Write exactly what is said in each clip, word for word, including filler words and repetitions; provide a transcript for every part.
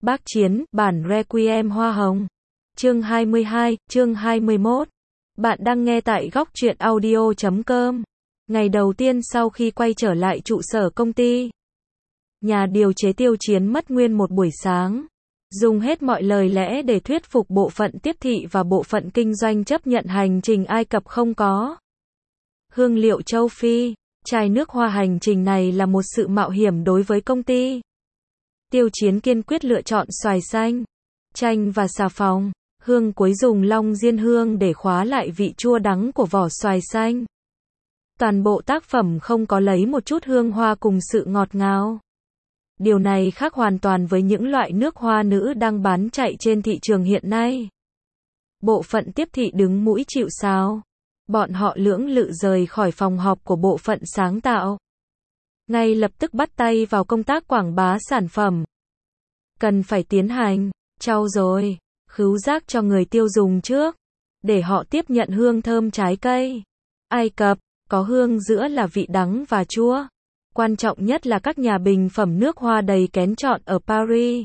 Bác Chiến, bản Requiem Hoa Hồng. Chương hai mươi hai, chương hai mươi mốt. Bạn đang nghe tại góc truyện audio chấm com. Ngày đầu tiên sau khi quay trở lại trụ sở công ty, nhà điều chế Tiêu Chiến mất nguyên một buổi sáng, dùng hết mọi lời lẽ để thuyết phục bộ phận tiếp thị và bộ phận kinh doanh chấp nhận hành trình Ai Cập không có hương liệu châu Phi. Chai nước hoa hành trình này là một sự mạo hiểm đối với công ty. Tiêu Chiến kiên quyết lựa chọn xoài xanh, chanh và xà phòng. Hương cuối dùng long diên hương để khóa lại vị chua đắng của vỏ xoài xanh. Toàn bộ tác phẩm không có lấy một chút hương hoa cùng sự ngọt ngào. Điều này khác hoàn toàn với những loại nước hoa nữ đang bán chạy trên thị trường hiện nay. Bộ phận tiếp thị đứng mũi chịu sào. Bọn họ lưỡng lự rời khỏi phòng họp của bộ phận sáng tạo. Ngay lập tức bắt tay vào công tác quảng bá sản phẩm. Cần phải tiến hành trau dồi khứu giác cho người tiêu dùng trước, để họ tiếp nhận hương thơm trái cây Ai Cập, có hương giữa là vị đắng và chua. Quan trọng nhất là các nhà bình phẩm nước hoa đầy kén chọn ở Paris.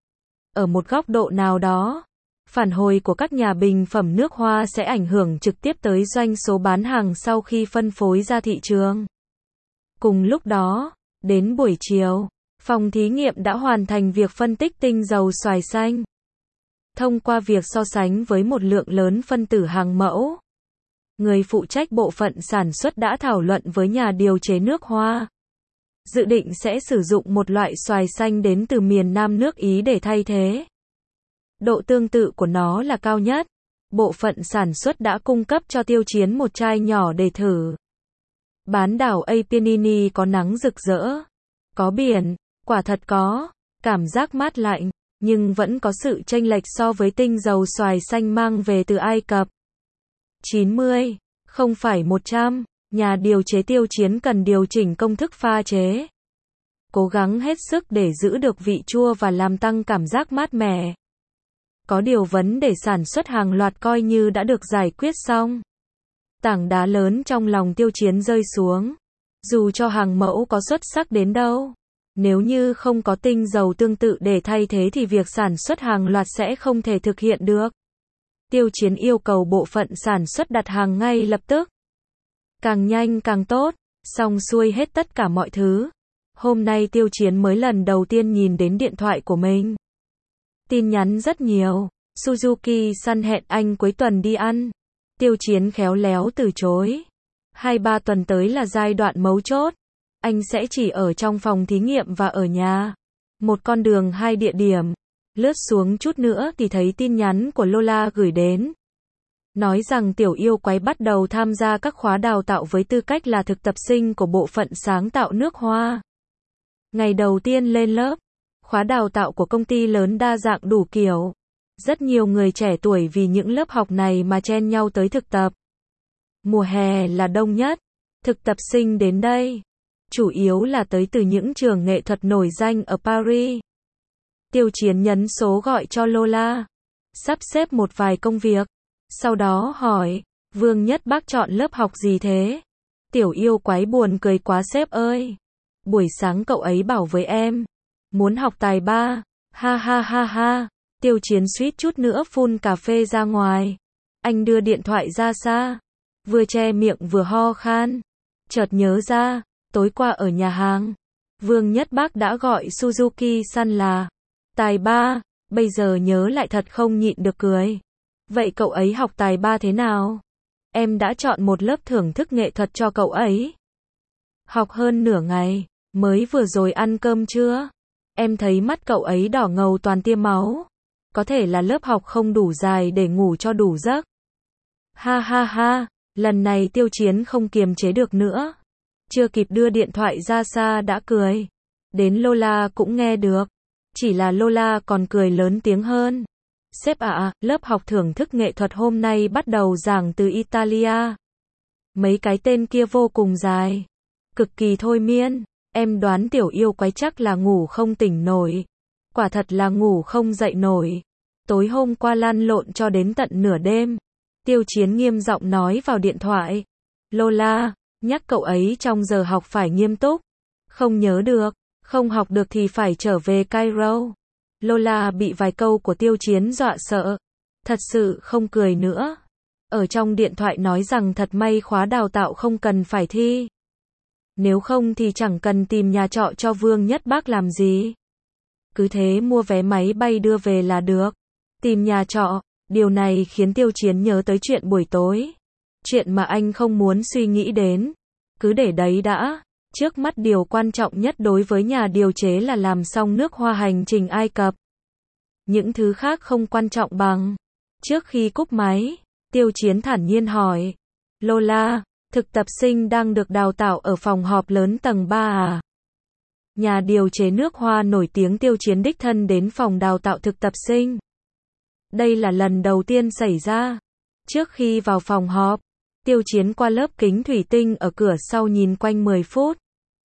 Ở một góc độ nào đó, phản hồi của các nhà bình phẩm nước hoa sẽ ảnh hưởng trực tiếp tới doanh số bán hàng sau khi phân phối ra thị trường. Cùng lúc đó, đến buổi chiều, phòng thí nghiệm đã hoàn thành việc phân tích tinh dầu xoài xanh. Thông qua việc so sánh với một lượng lớn phân tử hàng mẫu, người phụ trách bộ phận sản xuất đã thảo luận với nhà điều chế nước hoa. Dự định sẽ sử dụng một loại xoài xanh đến từ miền Nam nước Ý để thay thế. Độ tương tự của nó là cao nhất. Bộ phận sản xuất đã cung cấp cho Tiêu Chiến một chai nhỏ để thử. Bán đảo Apennine có nắng rực rỡ, có biển, quả thật có cảm giác mát lạnh, nhưng vẫn có sự chênh lệch so với tinh dầu xoài xanh mang về từ Ai Cập. chín mươi, không phải một trăm, nhà điều chế Tiêu Chiến cần điều chỉnh công thức pha chế. Cố gắng hết sức để giữ được vị chua và làm tăng cảm giác mát mẻ. Có điều vấn đề sản xuất hàng loạt coi như đã được giải quyết xong. Tảng đá lớn trong lòng Tiêu Chiến rơi xuống. Dù cho hàng mẫu có xuất sắc đến đâu, nếu như không có tinh dầu tương tự để thay thế thì việc sản xuất hàng loạt sẽ không thể thực hiện được. Tiêu Chiến yêu cầu bộ phận sản xuất đặt hàng ngay lập tức. Càng nhanh càng tốt, xong xuôi hết tất cả mọi thứ. Hôm nay Tiêu Chiến mới lần đầu tiên nhìn đến điện thoại của mình. Tin nhắn rất nhiều. Suzuki-san hẹn anh cuối tuần đi ăn. Tiêu Chiến khéo léo từ chối. Hai ba tuần tới là giai đoạn mấu chốt. Anh sẽ chỉ ở trong phòng thí nghiệm và ở nhà. Một con đường hai địa điểm. Lướt xuống chút nữa thì thấy tin nhắn của Lola gửi đến. Nói rằng tiểu yêu quái bắt đầu tham gia các khóa đào tạo với tư cách là thực tập sinh của bộ phận sáng tạo nước hoa. Ngày đầu tiên lên lớp, khóa đào tạo của công ty lớn đa dạng đủ kiểu. Rất nhiều người trẻ tuổi vì những lớp học này mà chen nhau tới thực tập. Mùa hè là đông nhất. Thực tập sinh đến đây chủ yếu là tới từ những trường nghệ thuật nổi danh ở Paris. Tiêu Chiến nhấn số gọi cho Lola, sắp xếp một vài công việc. Sau đó hỏi, Vương Nhất Bác chọn lớp học gì thế? Tiểu yêu quái buồn cười quá sếp ơi. Buổi sáng cậu ấy bảo với em, muốn học tài ba. Ha ha ha ha. Tiêu Chiến suýt chút nữa phun cà phê ra ngoài. Anh đưa điện thoại ra xa, vừa che miệng vừa ho khan. Chợt nhớ ra, tối qua ở nhà hàng, Vương Nhất Bác đã gọi Suzuki-san là tài ba. Bây giờ nhớ lại thật không nhịn được cười. Vậy cậu ấy học tài ba thế nào? Em đã chọn một lớp thưởng thức nghệ thuật cho cậu ấy. Học hơn nửa ngày, mới vừa rồi ăn cơm trưa. Em thấy mắt cậu ấy đỏ ngầu toàn tia máu. Có thể là lớp học không đủ dài để ngủ cho đủ giấc. Ha ha ha, lần này Tiêu Chiến không kiềm chế được nữa. Chưa kịp đưa điện thoại ra xa đã cười. Đến Lola cũng nghe được. Chỉ là Lola còn cười lớn tiếng hơn. Sếp ạ, à, lớp học thưởng thức nghệ thuật hôm nay bắt đầu giảng từ Italia. Mấy cái tên kia vô cùng dài. Cực kỳ thôi miên. Em đoán tiểu yêu quái chắc là ngủ không tỉnh nổi. Quả thật là ngủ không dậy nổi. Tối hôm qua lăn lộn cho đến tận nửa đêm. Tiêu Chiến nghiêm giọng nói vào điện thoại. Lola, nhắc cậu ấy trong giờ học phải nghiêm túc. Không nhớ được, không học được thì phải trở về Cairo. Lola bị vài câu của Tiêu Chiến dọa sợ. Thật sự không cười nữa. Ở trong điện thoại nói rằng thật may khóa đào tạo không cần phải thi. Nếu không thì chẳng cần tìm nhà trọ cho Vương Nhất Bác làm gì. Cứ thế mua vé máy bay đưa về là được. Tìm nhà trọ, điều này khiến Tiêu Chiến nhớ tới chuyện buổi tối. Chuyện mà anh không muốn suy nghĩ đến. Cứ để đấy đã. Trước mắt điều quan trọng nhất đối với nhà điều chế là làm xong nước hoa hành trình Ai Cập. Những thứ khác không quan trọng bằng. Trước khi cúp máy, Tiêu Chiến thản nhiên hỏi. Lola, thực tập sinh đang được đào tạo ở phòng họp lớn tầng ba à? Nhà điều chế nước hoa nổi tiếng Tiêu Chiến đích thân đến phòng đào tạo thực tập sinh. Đây là lần đầu tiên xảy ra. Trước khi vào phòng họp, Tiêu Chiến qua lớp kính thủy tinh ở cửa sau nhìn quanh mười phút.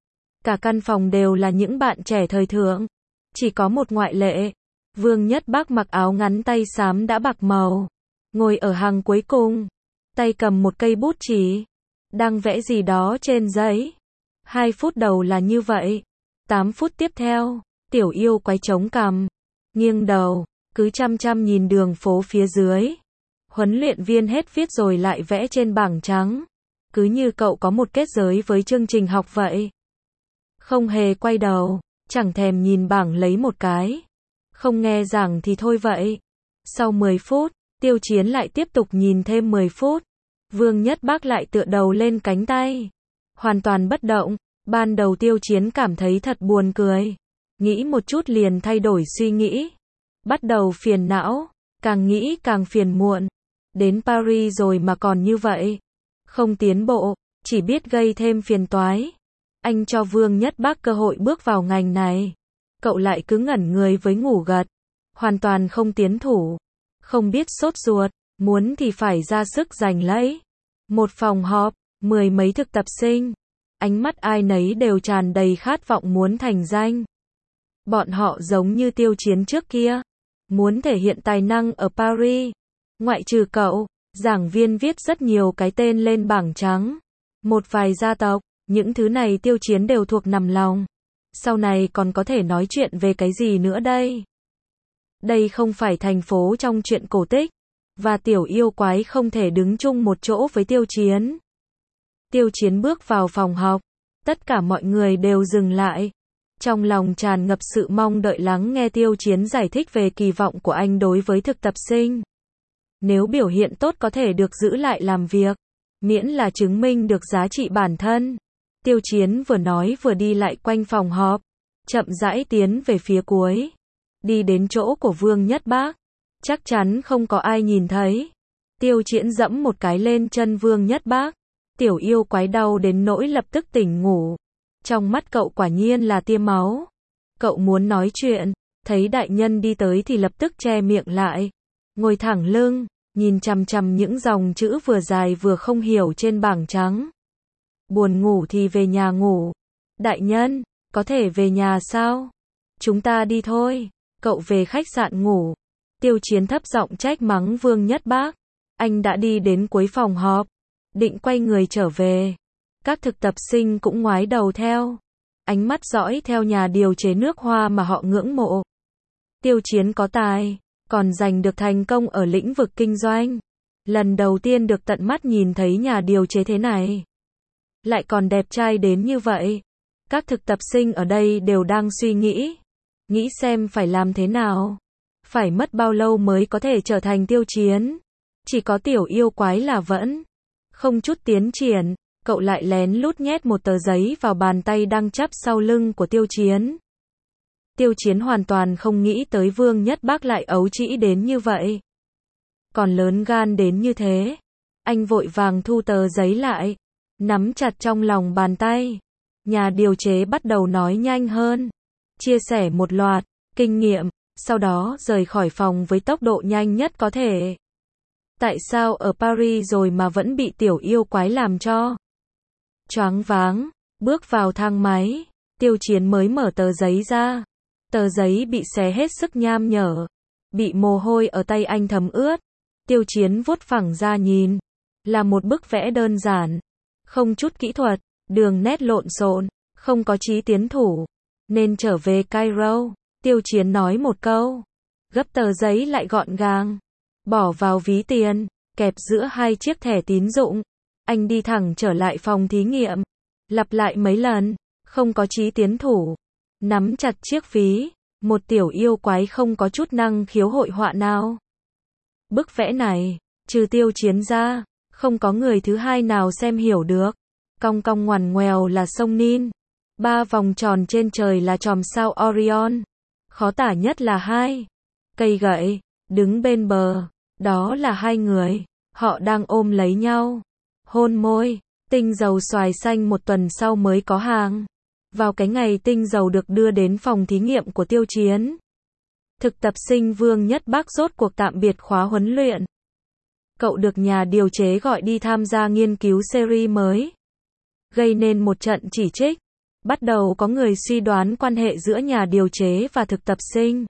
Cả căn phòng đều là những bạn trẻ thời thượng. Chỉ có một ngoại lệ. Vương Nhất Bác mặc áo ngắn tay xám đã bạc màu. Ngồi ở hàng cuối cùng. Tay cầm một cây bút chì. Đang vẽ gì đó trên giấy. Hai phút đầu là như vậy. Tám phút tiếp theo, Tiểu Yêu Quái chống cằm. Nghiêng đầu, cứ chăm chăm nhìn đường phố phía dưới. Huấn luyện viên hết viết rồi lại vẽ trên bảng trắng. Cứ như cậu có một kết giới với chương trình học vậy. Không hề quay đầu, chẳng thèm nhìn bảng lấy một cái. Không nghe giảng thì thôi vậy. Sau mười phút, Tiêu Chiến lại tiếp tục nhìn thêm mười phút. Vương Nhất Bác lại tựa đầu lên cánh tay. Hoàn toàn bất động. Ban đầu Tiêu Chiến cảm thấy thật buồn cười. Nghĩ một chút liền thay đổi suy nghĩ. Bắt đầu phiền não. Càng nghĩ càng phiền muộn. Đến Paris rồi mà còn như vậy. Không tiến bộ, chỉ biết gây thêm phiền toái. Anh cho Vương Nhất Bác cơ hội bước vào ngành này. Cậu lại cứ ngẩn người với ngủ gật. Hoàn toàn không tiến thủ. Không biết sốt ruột, muốn thì phải ra sức giành lấy. Một phòng họp, mười mấy thực tập sinh. Ánh mắt ai nấy đều tràn đầy khát vọng muốn thành danh. Bọn họ giống như Tiêu Chiến trước kia. Muốn thể hiện tài năng ở Paris. Ngoại trừ cậu, giảng viên viết rất nhiều cái tên lên bảng trắng. Một vài gia tộc, những thứ này Tiêu Chiến đều thuộc nằm lòng. Sau này còn có thể nói chuyện về cái gì nữa đây? Đây không phải thành phố trong truyện cổ tích. Và Tiểu Yêu Quái không thể đứng chung một chỗ với Tiêu Chiến. Tiêu Chiến bước vào phòng học. Tất cả mọi người đều dừng lại. Trong lòng tràn ngập sự mong đợi lắng nghe Tiêu Chiến giải thích về kỳ vọng của anh đối với thực tập sinh. Nếu biểu hiện tốt có thể được giữ lại làm việc. Miễn là chứng minh được giá trị bản thân. Tiêu Chiến vừa nói vừa đi lại quanh phòng họp. Chậm rãi tiến về phía cuối. Đi đến chỗ của Vương Nhất Bác. Chắc chắn không có ai nhìn thấy. Tiêu Chiến dẫm một cái lên chân Vương Nhất Bác. Tiểu Yêu Quái đau đến nỗi lập tức tỉnh ngủ. Trong mắt cậu quả nhiên là tia máu. Cậu muốn nói chuyện. Thấy đại nhân đi tới thì lập tức che miệng lại. Ngồi thẳng lưng. Nhìn chằm chằm những dòng chữ vừa dài vừa không hiểu trên bảng trắng. Buồn ngủ thì về nhà ngủ. Đại nhân, có thể về nhà sao? Chúng ta đi thôi. Cậu về khách sạn ngủ. Tiêu Chiến thấp giọng trách mắng Vương Nhất Bác. Anh đã đi đến cuối phòng họp. Định quay người trở về. Các thực tập sinh cũng ngoái đầu theo. Ánh mắt dõi theo nhà điều chế nước hoa mà họ ngưỡng mộ. Tiêu Chiến có tài. Còn giành được thành công ở lĩnh vực kinh doanh. Lần đầu tiên được tận mắt nhìn thấy nhà điều chế thế này. Lại còn đẹp trai đến như vậy. Các thực tập sinh ở đây đều đang suy nghĩ. Nghĩ xem phải làm thế nào. Phải mất bao lâu mới có thể trở thành Tiêu Chiến. Chỉ có Tiểu Yêu Quái là vẫn không chút tiến triển. Cậu lại lén lút nhét một tờ giấy vào bàn tay đang chắp sau lưng của Tiêu Chiến. Tiêu Chiến hoàn toàn không nghĩ tới Vương Nhất Bác lại ấu trĩ đến như vậy. Còn lớn gan đến như thế. Anh vội vàng thu tờ giấy lại. Nắm chặt trong lòng bàn tay. Nhà điều chế bắt đầu nói nhanh hơn. Chia sẻ một loạt kinh nghiệm. Sau đó rời khỏi phòng với tốc độ nhanh nhất có thể. Tại sao ở Paris rồi mà vẫn bị Tiểu Yêu Quái làm cho choáng váng. Bước vào thang máy. Tiêu Chiến mới mở tờ giấy ra. Tờ giấy bị xé hết sức nham nhở. Bị mồ hôi ở tay anh thấm ướt. Tiêu Chiến vuốt phẳng ra nhìn. Là một bức vẽ đơn giản. Không chút kỹ thuật. Đường nét lộn xộn. Không có chí tiến thủ. Nên trở về Cairo. Tiêu Chiến nói một câu. Gấp tờ giấy lại gọn gàng. Bỏ vào ví tiền, kẹp giữa hai chiếc thẻ tín dụng. Anh đi thẳng trở lại phòng thí nghiệm. Lặp lại mấy lần, không có chí tiến thủ. Nắm chặt chiếc ví, một tiểu yêu quái không có chút năng khiếu hội họa nào. Bức vẽ này, trừ Tiêu Chiến ra, không có người thứ hai nào xem hiểu được. Cong cong ngoằn ngoèo là sông Nin. Ba vòng tròn trên trời là chòm sao Orion. Khó tả nhất là hai cây gậy, đứng bên bờ. Đó là hai người. Họ đang ôm lấy nhau. Hôn môi. Tinh dầu xoài xanh một tuần sau mới có hàng. Vào cái ngày tinh dầu được đưa đến phòng thí nghiệm của Tiêu Chiến. Thực tập sinh Vương Nhất Bác rốt cuộc tạm biệt khóa huấn luyện. Cậu được nhà điều chế gọi đi tham gia nghiên cứu series mới. Gây nên một trận chỉ trích. Bắt đầu có người suy đoán quan hệ giữa nhà điều chế và thực tập sinh.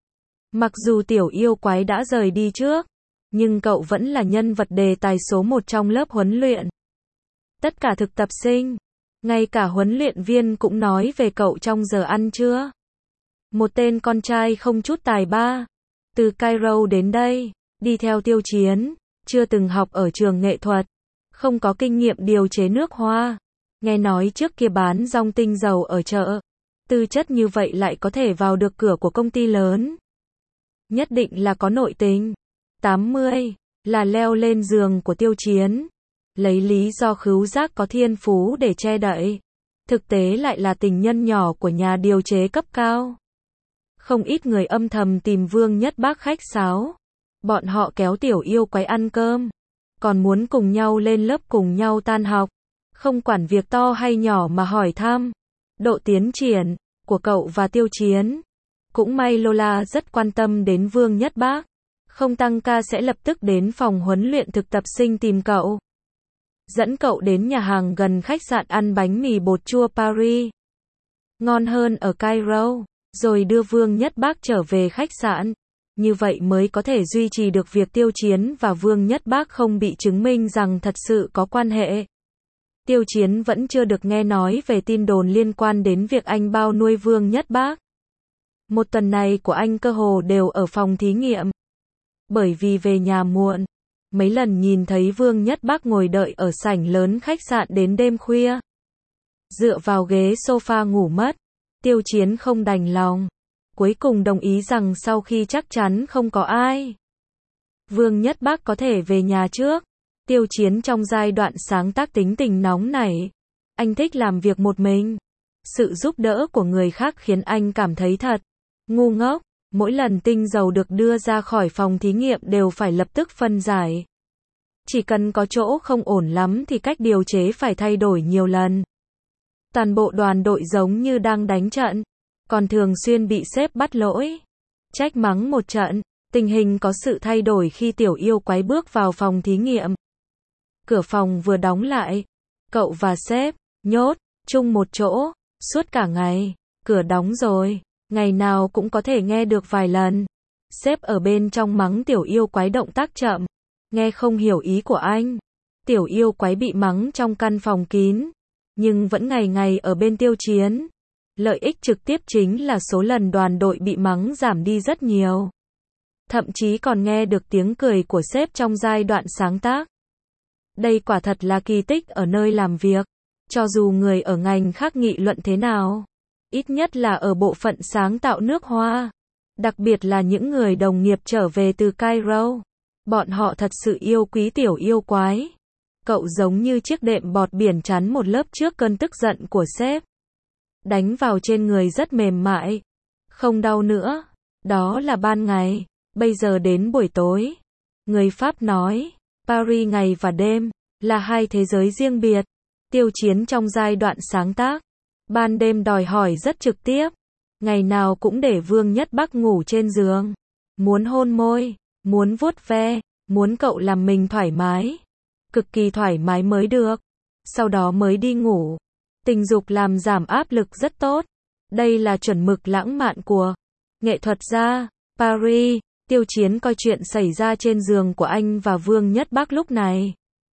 Mặc dù tiểu yêu quái đã rời đi trước, nhưng cậu vẫn là nhân vật đề tài số một trong lớp huấn luyện. Tất cả thực tập sinh, ngay cả huấn luyện viên cũng nói về cậu trong giờ ăn trưa. Một tên con trai không chút tài ba, từ Cairo đến đây, đi theo Tiêu Chiến, chưa từng học ở trường nghệ thuật, không có kinh nghiệm điều chế nước hoa. Nghe nói trước kia bán rong tinh dầu ở chợ, tư chất như vậy lại có thể vào được cửa của công ty lớn. Nhất định là có nội tình. tám mươi, là leo lên giường của Tiêu Chiến. Lấy lý do khứu giác có thiên phú để che đậy. Thực tế lại là tình nhân nhỏ của nhà điều chế cấp cao. Không ít người âm thầm tìm Vương Nhất Bác khách sáo. Bọn họ kéo tiểu yêu quái ăn cơm. Còn muốn cùng nhau lên lớp cùng nhau tan học. Không quản việc to hay nhỏ mà hỏi thăm độ tiến triển của cậu và Tiêu Chiến. Cũng may Lola rất quan tâm đến Vương Nhất Bác. Không tăng ca sẽ lập tức đến phòng huấn luyện thực tập sinh tìm cậu. Dẫn cậu đến nhà hàng gần khách sạn ăn bánh mì bột chua Paris. Ngon hơn ở Cairo. Rồi đưa Vương Nhất Bác trở về khách sạn. Như vậy mới có thể duy trì được việc Tiêu Chiến và Vương Nhất Bác không bị chứng minh rằng thật sự có quan hệ. Tiêu Chiến vẫn chưa được nghe nói về tin đồn liên quan đến việc anh bao nuôi Vương Nhất Bác. Một tuần này của anh cơ hồ đều ở phòng thí nghiệm. Bởi vì về nhà muộn, mấy lần nhìn thấy Vương Nhất Bác ngồi đợi ở sảnh lớn khách sạn đến đêm khuya. Dựa vào ghế sofa ngủ mất, Tiêu Chiến không đành lòng. Cuối cùng đồng ý rằng sau khi chắc chắn không có ai, Vương Nhất Bác có thể về nhà trước. Tiêu Chiến trong giai đoạn sáng tác tính tình nóng nảy. Anh thích làm việc một mình. Sự giúp đỡ của người khác khiến anh cảm thấy thật ngu ngốc. Mỗi lần tinh dầu được đưa ra khỏi phòng thí nghiệm đều phải lập tức phân giải. Chỉ cần có chỗ không ổn lắm thì cách điều chế phải thay đổi nhiều lần. Toàn bộ đoàn đội giống như đang đánh trận, còn thường xuyên bị sếp bắt lỗi, trách mắng một trận. Tình hình có sự thay đổi khi tiểu yêu quái bước vào phòng thí nghiệm. Cửa phòng vừa đóng lại, cậu và sếp nhốt chung một chỗ suốt cả ngày. Cửa đóng rồi, ngày nào cũng có thể nghe được vài lần. Sếp ở bên trong mắng tiểu yêu quái động tác chậm, nghe không hiểu ý của anh. Tiểu yêu quái bị mắng trong căn phòng kín, nhưng vẫn ngày ngày ở bên Tiêu Chiến. Lợi ích trực tiếp chính là số lần đoàn đội bị mắng giảm đi rất nhiều. Thậm chí còn nghe được tiếng cười của sếp trong giai đoạn sáng tác. Đây quả thật là kỳ tích ở nơi làm việc. Cho dù người ở ngành khác nghị luận thế nào, ít nhất là ở bộ phận sáng tạo nước hoa, đặc biệt là những người đồng nghiệp trở về từ Cairo, bọn họ thật sự yêu quý tiểu yêu quái. Cậu giống như chiếc đệm bọt biển chắn một lớp trước cơn tức giận của sếp. Đánh vào trên người rất mềm mại, không đau nữa. Đó là ban ngày, bây giờ đến buổi tối. Người Pháp nói, Paris ngày và đêm là hai thế giới riêng biệt. Tiêu Chiến trong giai đoạn sáng tác, ban đêm đòi hỏi rất trực tiếp. Ngày nào cũng để Vương Nhất Bác ngủ trên giường. Muốn hôn môi, muốn vuốt ve, muốn cậu làm mình thoải mái. Cực kỳ thoải mái mới được. Sau đó mới đi ngủ. Tình dục làm giảm áp lực rất tốt. Đây là chuẩn mực lãng mạn của nghệ thuật gia. Paris, Tiêu Chiến coi chuyện xảy ra trên giường của anh và Vương Nhất Bác lúc này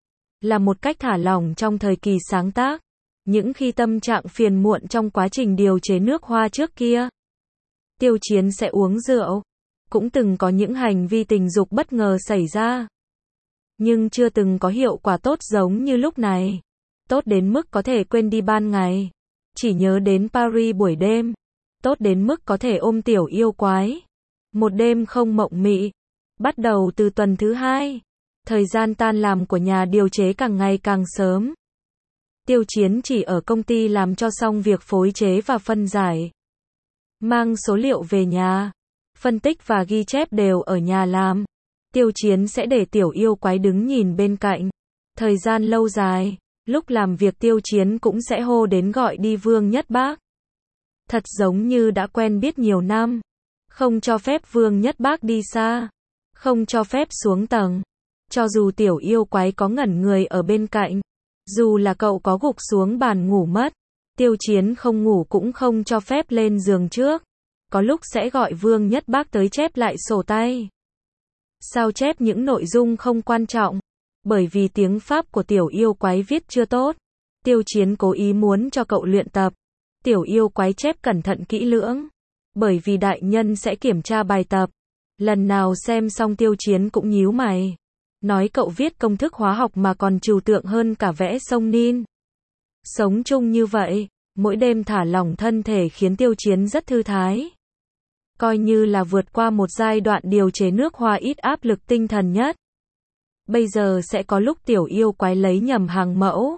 là một cách thả lỏng trong thời kỳ sáng tác. Những khi tâm trạng phiền muộn trong quá trình điều chế nước hoa trước kia, Tiêu Chiến sẽ uống rượu. Cũng từng có những hành vi tình dục bất ngờ xảy ra. Nhưng chưa từng có hiệu quả tốt giống như lúc này. Tốt đến mức có thể quên đi ban ngày. Chỉ nhớ đến Paris buổi đêm. Tốt đến mức có thể ôm tiểu yêu quái. Một đêm không mộng mị. Bắt đầu từ tuần thứ hai. Thời gian tan làm của nhà điều chế càng ngày càng sớm. Tiêu Chiến chỉ ở công ty làm cho xong việc phối chế và phân giải. Mang số liệu về nhà. Phân tích và ghi chép đều ở nhà làm. Tiêu Chiến sẽ để tiểu yêu quái đứng nhìn bên cạnh. Thời gian lâu dài, lúc làm việc Tiêu Chiến cũng sẽ hô đến gọi đi Vương Nhất Bác. Thật giống như đã quen biết nhiều năm. Không cho phép Vương Nhất Bác đi xa. Không cho phép xuống tầng. Cho dù tiểu yêu quái có ngẩn người ở bên cạnh. Dù là cậu có gục xuống bàn ngủ mất. Tiêu Chiến không ngủ cũng không cho phép lên giường trước. Có lúc sẽ gọi Vương Nhất Bác tới chép lại sổ tay. Sao chép những nội dung không quan trọng. Bởi vì tiếng Pháp của tiểu yêu quái viết chưa tốt. Tiêu Chiến cố ý muốn cho cậu luyện tập. Tiểu yêu quái chép cẩn thận kỹ lưỡng. Bởi vì đại nhân sẽ kiểm tra bài tập. Lần nào xem xong Tiêu Chiến cũng nhíu mày. Nói cậu viết công thức hóa học mà còn trừu tượng hơn cả vẽ sông Nin. Sống chung như vậy, mỗi đêm thả lỏng thân thể khiến Tiêu Chiến rất thư thái. Coi như là vượt qua một giai đoạn điều chế nước hoa ít áp lực tinh thần nhất. Bây giờ sẽ có lúc tiểu yêu quái lấy nhầm hàng mẫu.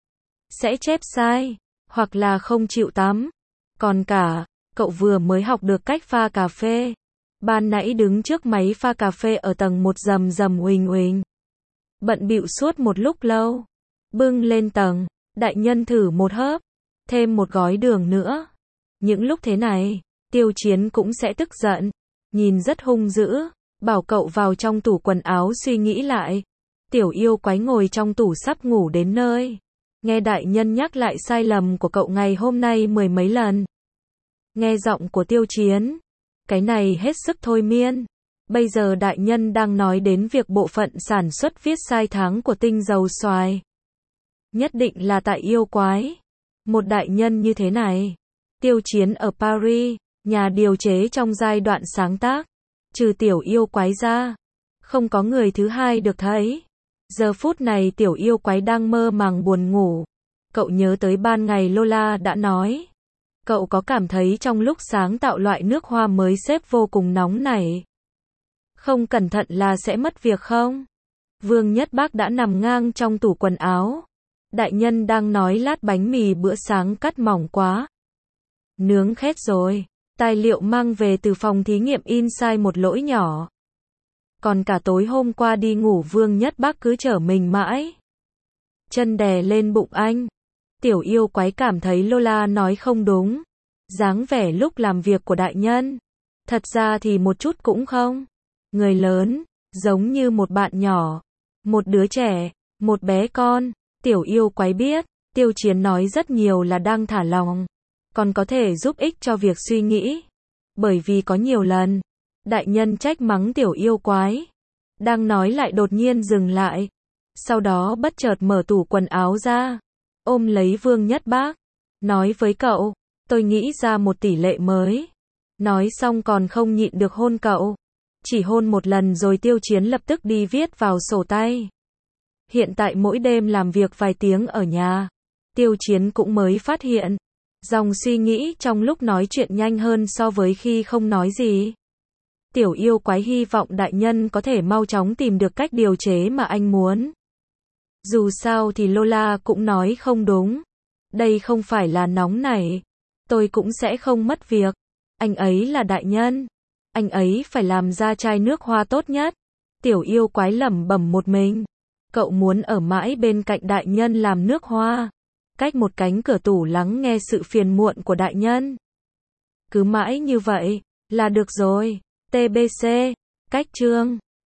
Sẽ chép sai, hoặc là không chịu tắm. Còn cả, cậu vừa mới học được cách pha cà phê. Ban nãy đứng trước máy pha cà phê ở tầng một rầm rầm uỳnh uỳnh. Bận bịu suốt một lúc lâu. Bưng lên tầng, đại nhân thử một hớp. Thêm một gói đường nữa. Những lúc thế này, Tiêu Chiến cũng sẽ tức giận. Nhìn rất hung dữ. Bảo cậu vào trong tủ quần áo suy nghĩ lại. Tiểu yêu quái ngồi trong tủ sắp ngủ đến nơi. Nghe đại nhân nhắc lại sai lầm của cậu ngày hôm nay mười mấy lần. Nghe giọng của Tiêu Chiến. Cái này hết sức thôi miên. Bây giờ đại nhân đang nói đến việc bộ phận sản xuất viết sai tháng của tinh dầu xoài. Nhất định là tại yêu quái. Một đại nhân như thế này. Tiêu Chiến ở Paris, nhà điều chế trong giai đoạn sáng tác. Trừ tiểu yêu quái ra. Không có người thứ hai được thấy. Giờ phút này tiểu yêu quái đang mơ màng buồn ngủ. Cậu nhớ tới ban ngày Lola đã nói. Cậu có cảm thấy trong lúc sáng tạo loại nước hoa mới xếp vô cùng nóng nảy. Không cẩn thận là sẽ mất việc không? Vương Nhất Bác đã nằm ngang trong tủ quần áo. Đại nhân đang nói lát bánh mì bữa sáng cắt mỏng quá. Nướng khét rồi. Tài liệu mang về từ phòng thí nghiệm in sai một lỗi nhỏ. Còn cả tối hôm qua đi ngủ Vương Nhất Bác cứ chở mình mãi. Chân đè lên bụng anh. Tiểu yêu quái cảm thấy Lola nói không đúng. Dáng vẻ lúc làm việc của đại nhân. Thật ra thì một chút cũng không. Người lớn, giống như một bạn nhỏ. Một đứa trẻ, một bé con. Tiểu yêu quái biết, Tiêu Chiến nói rất nhiều là đang thả lòng. Còn có thể giúp ích cho việc suy nghĩ. Bởi vì có nhiều lần, đại nhân trách mắng tiểu yêu quái. Đang nói lại đột nhiên dừng lại. Sau đó bất chợt mở tủ quần áo ra. Ôm lấy Vương Nhất Bác. Nói với cậu, tôi nghĩ ra một tỷ lệ mới. Nói xong còn không nhịn được hôn cậu. Chỉ hôn một lần rồi Tiêu Chiến lập tức đi viết vào sổ tay. Hiện tại mỗi đêm làm việc vài tiếng ở nhà. Tiêu Chiến cũng mới phát hiện. Dòng suy nghĩ trong lúc nói chuyện nhanh hơn so với khi không nói gì. Tiểu yêu quái hy vọng đại nhân có thể mau chóng tìm được cách điều chế mà anh muốn. Dù sao thì Lola cũng nói không đúng. Đây không phải là nóng nảy. Tôi cũng sẽ không mất việc. Anh ấy là đại nhân. Anh ấy phải làm ra chai nước hoa tốt nhất. Tiểu yêu quái lẩm bẩm một mình. Cậu muốn ở mãi bên cạnh đại nhân làm nước hoa. Cách một cánh cửa tủ lắng nghe sự phiền muộn của đại nhân. Cứ mãi như vậy, là được rồi. tê bê xê, cách chương.